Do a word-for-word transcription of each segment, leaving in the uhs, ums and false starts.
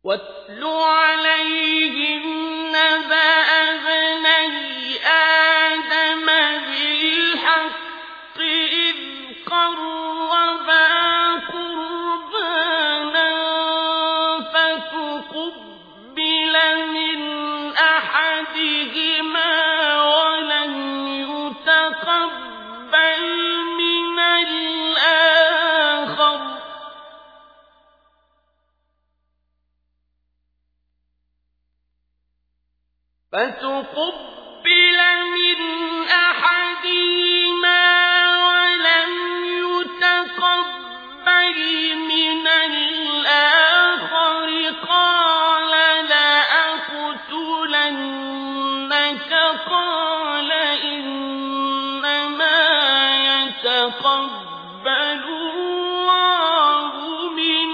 واتل عليهم نبأ ابني آدم بالحق إذ قربا قربانا فتقبل من أحدهما ولم يتقبل من الآخر فتقبل من أحدهما ولم يتقبل من الآخر قال لأقتلنك قال إنما يتقبل الله من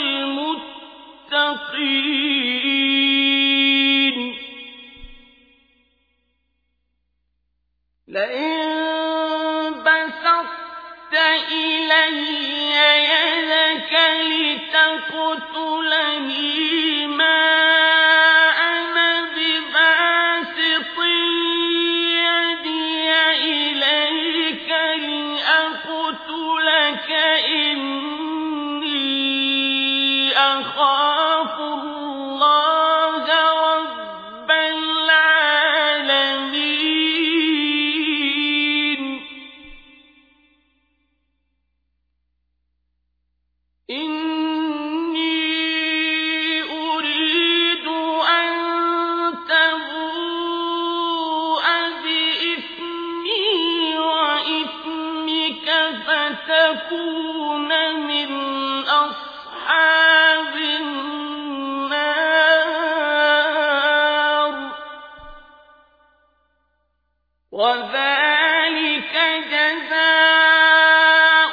المتقين لئن بسطت إلي يدك لتقتلني ما أنا بباسط يدي إليك لأقتلك إني أخاف الله رب العالمين إني أريد أن تبوء بإثمي وإثمك فتكون من أصحاب النار وذلك جزاء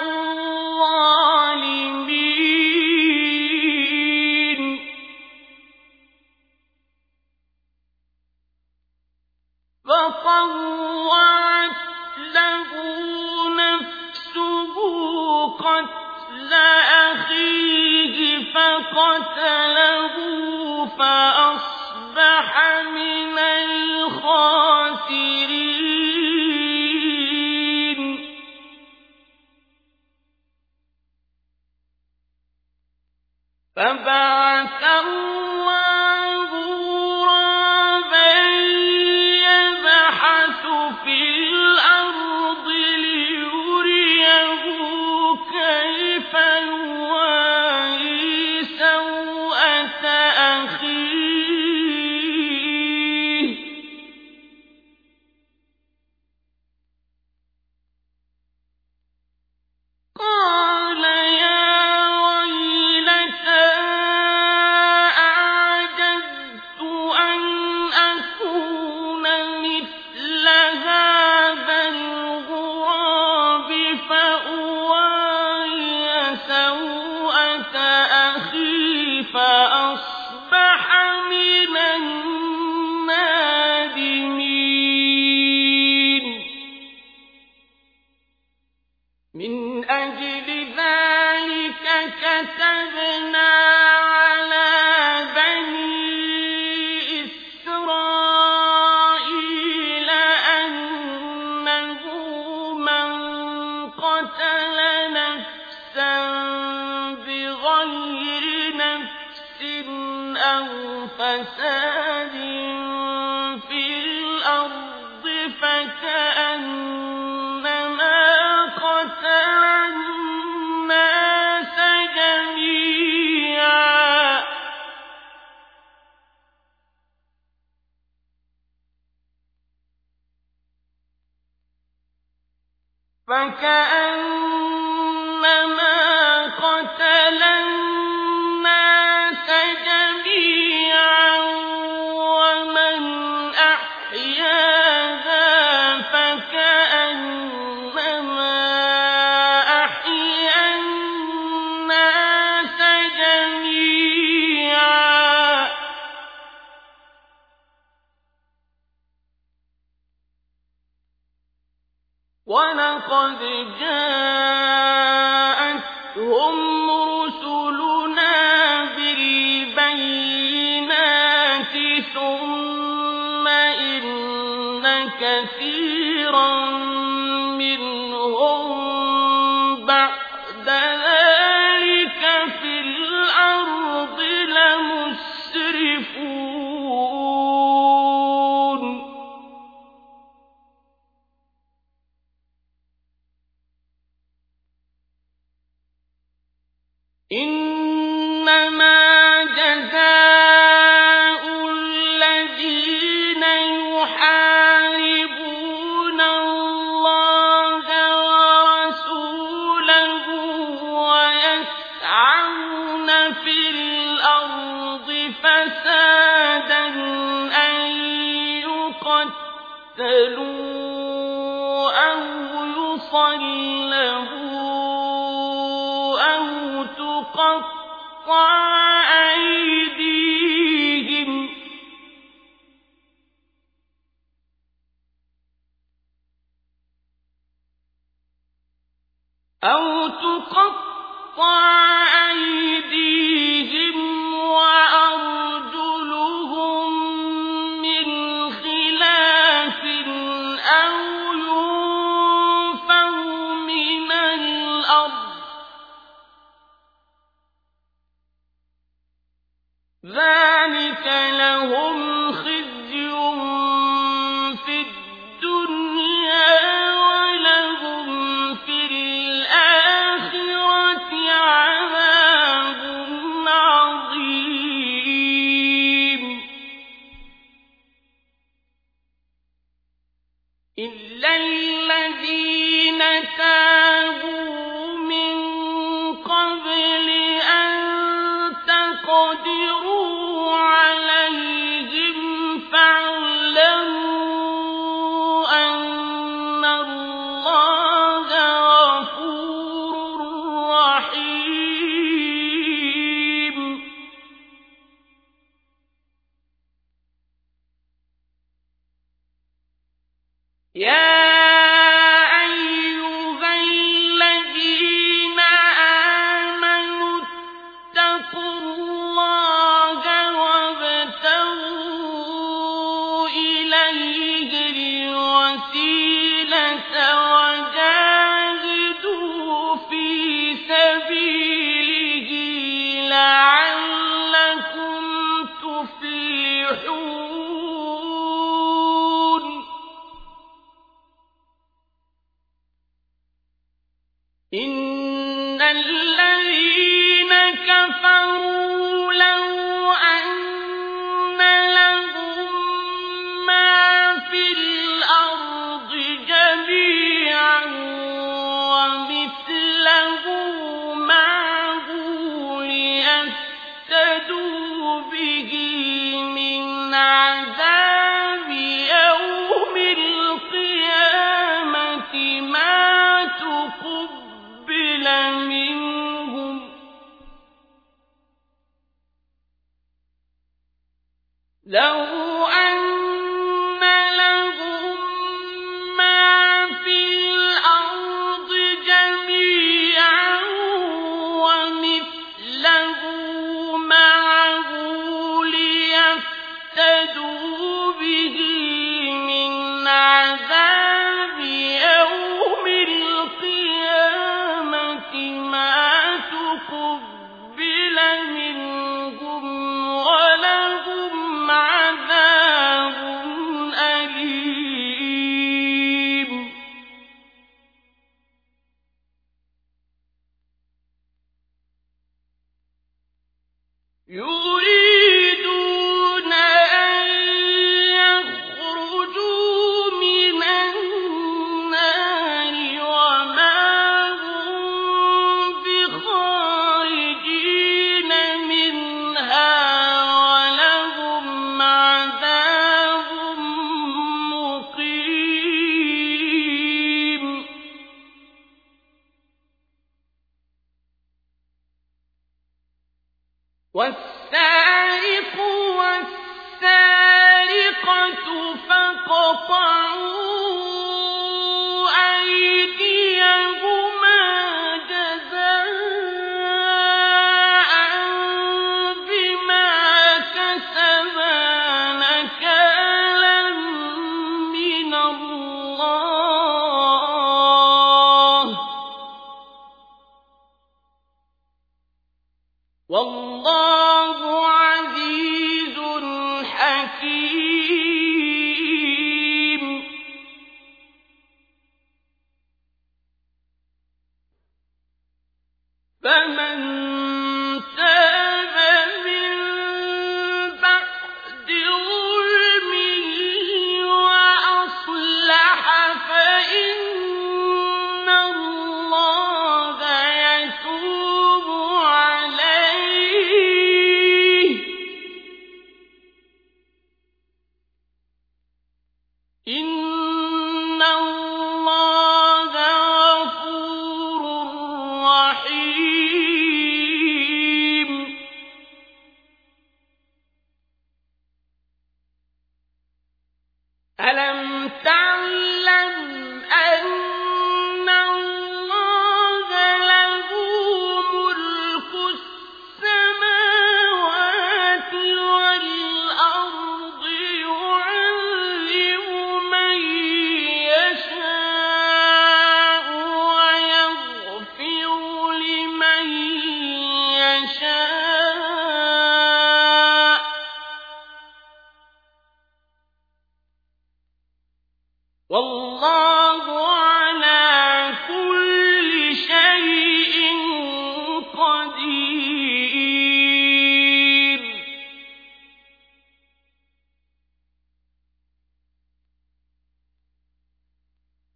الظالمين فطوعت له نفسه قتل أخيه فقتله فأصبح من الخاسرين فبعث الله غرابا يبحث في الأرض ليريه كيف يواري سوءة أخيه قال يا ويلتى أعجزت أن أكون مثل هذا الغراب فأواري سوءة أخي فأصبح من النادمين من أجل ذلك كتبنا على بني إسرائيل أنه من قتل نفسا بغير نفس أو فساد في الأرض فكأنما قتل الناس جميعا فكأنما قتل الناس جميعا ومن أحياها فكأنما أحيا الناس جميعا ولقد جاءتهم رسلنا بالبينات كثيرا منهم بعد ذلك في الأرض لمسرفون إنما جزاء الذين يحاربون الله ورسوله ويسعون في الأرض فسادا أن يقتلوا أو يصلبوا أو تقطع أيديهم أو تقطع أيديهم وأرجلهم من خلاف أو ينفوا من الأرض ذلك لهم خزي في الدنيا ولهم في الآخرة عذاب عظيم إلا الذين تابوا من قبل أن تقدروا عليهم فاعلموا أن الله غفور رحيم يا أيها الذين آمنوا اتقوا الله وابتغوا إليه الوسيلة وجاهدوا في سبيله لعلكم تفلحون إن الذين كفروا لو أن لهم ما في الأرض جميعا ومثله معه ليفتدوا به من عذاب يوم القيامة ما تقبل منهم لو أن لهم ما في الأرض جميعا ومثله معه ليفتدوا به من عذاب يوم القيامة ما تقبل منهم ولهم عذاب أليم يريدون أن يخرجوا من النار وما هم بخارجين منها ولهم عذاب مقيم والسارق والسارقة فاقطعوا